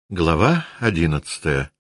Глава 11.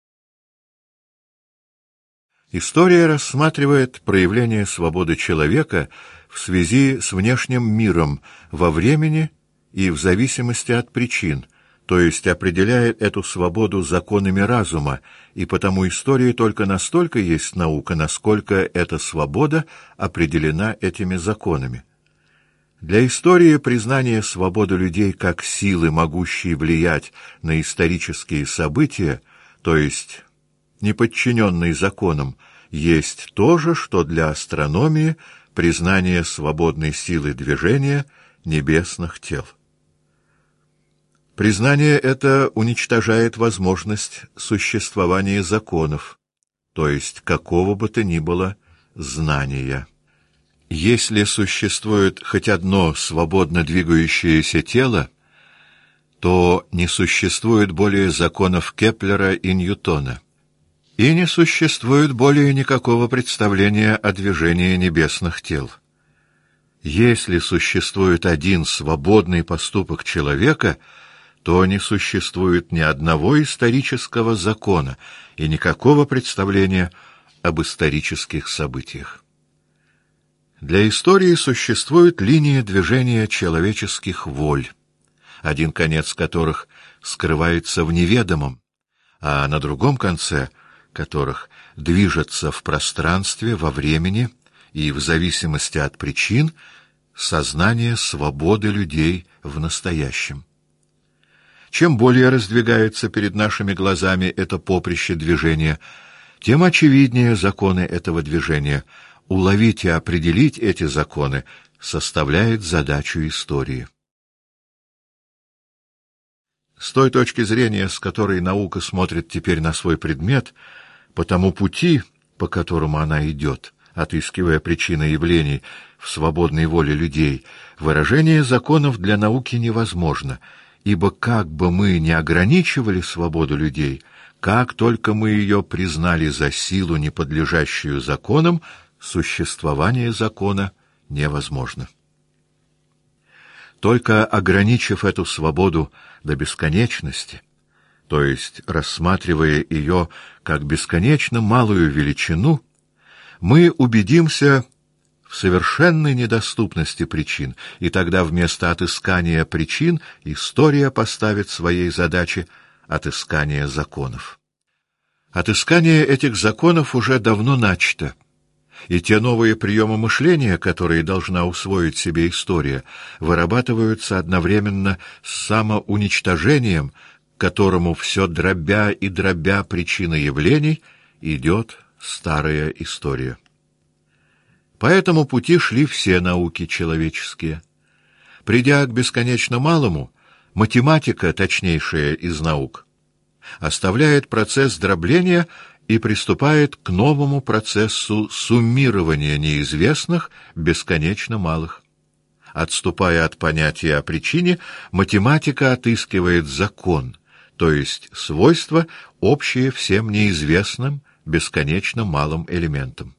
История рассматривает проявление свободы человека в связи с внешним миром во времени и в зависимости от причин, то есть определяет эту свободу законами разума, и потому история только настолько есть наука, насколько эта свобода определена этими законами. Для истории признание свободы людей как силы, могущей влиять на исторические события, то есть не подчиненной законам, есть то же, что для астрономии признание свободной силы движения небесных тел. Признание это уничтожает возможность существования законов, то есть какого бы то ни было знания. Если существует хоть одно свободно двигающееся тело, то не существует более законов Кеплера и Ньютона, и не существует более никакого представления о движении небесных тел. Если существует один свободный поступок человека, то не существует ни одного исторического закона и никакого представления об исторических событиях. Для истории существует линия движения человеческих воль, один конец которых скрывается в неведомом, а на другом конце которых движется в пространстве, во времени и в зависимости от причин сознание свободы людей в настоящем. Чем более раздвигается перед нашими глазами это поприще движения, тем очевиднее законы этого движения. Уловить и определить эти законы составляет задачу истории. С той точки зрения, с которой наука смотрит теперь на свой предмет, по тому пути, по которому она идет, отыскивая причины явлений в свободной воле людей, выражение законов для науки невозможно, ибо как бы мы ни ограничивали свободу людей, как только мы ее признали за силу, не подлежащую законам, существование закона невозможно. Только ограничив эту свободу до бесконечности, то есть рассматривая ее как бесконечно малую величину, мы убедимся в совершенной недоступности причин, и тогда вместо отыскания причин история поставит своей задаче отыскание законов. Отыскание этих законов уже давно начато, и те новые приемы мышления, которые должна усвоить себе история, вырабатываются одновременно с самоуничтожением, к которому все дробя и дробя причины явлений идет старая история. По этому пути шли все науки человеческие. Придя к бесконечно малому, математика, точнейшая из наук, оставляет процесс дробления и приступает к новому процессу суммирования неизвестных бесконечно малых. Отступая от понятия о причине, математика отыскивает закон, то есть свойства, общие всем неизвестным бесконечно малым элементам.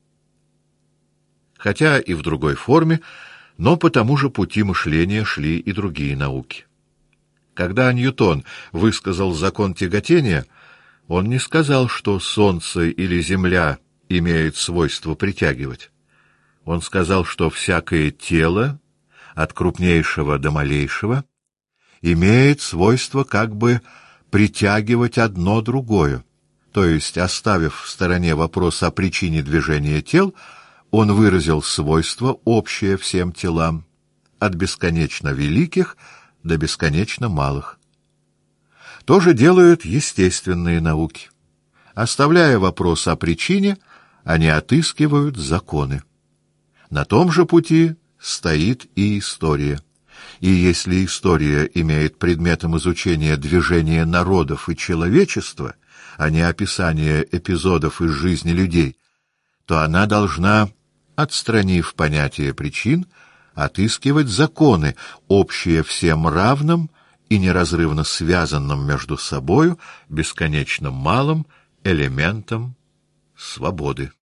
Хотя и в другой форме, но по тому же пути мышления шли и другие науки. Когда Ньютон высказал закон тяготения, он не сказал, что Солнце или Земля имеют свойство притягивать. Он сказал, что всякое тело, от крупнейшего до малейшего, имеет свойство как бы притягивать одно другое. То есть, оставив в стороне вопрос о причине движения тел, он выразил свойство, общее всем телам, от бесконечно великих до бесконечно малых. То же делают естественные науки. Оставляя вопрос о причине, они отыскивают законы. На том же пути стоит и история. И если история имеет предметом изучения движения народов и человечества, а не описание эпизодов из жизни людей, то она должна, отстранив понятие причин, отыскивать законы, общие всем равным и неразрывно связанным между собою бесконечно малым элементом свободы.